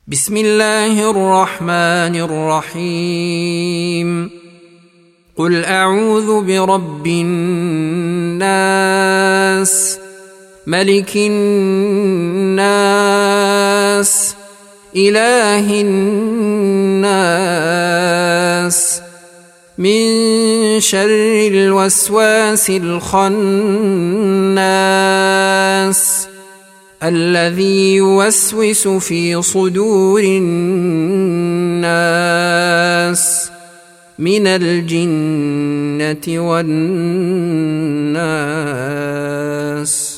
بسم الله الرحمن الرحيم. قل أعوذ برب الناس، ملك الناس، إله الناس، من شر الوسواس الخناس الذي يوسوس في صدور الناس من الجنة والناس.